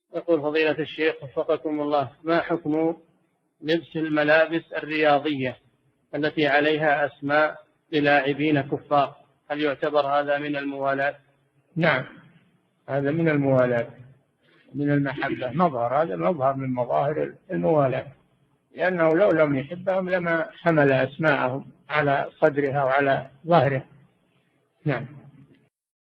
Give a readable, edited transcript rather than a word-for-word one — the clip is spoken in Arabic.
يقول فضيلة الشيخ وفقكم الله، ما حكم لبس الملابس الرياضية التي عليها أسماء للاعبين كفار؟ هل يعتبر هذا من الموالاة؟ نعم، هذا من الموالاة، من المحبة، مظهر، هذا مظهر من مظاهر الموالاة، لأنه لو لم يحبهم لما حمل أسماءهم على صدرها وعلى ظهره. نعم.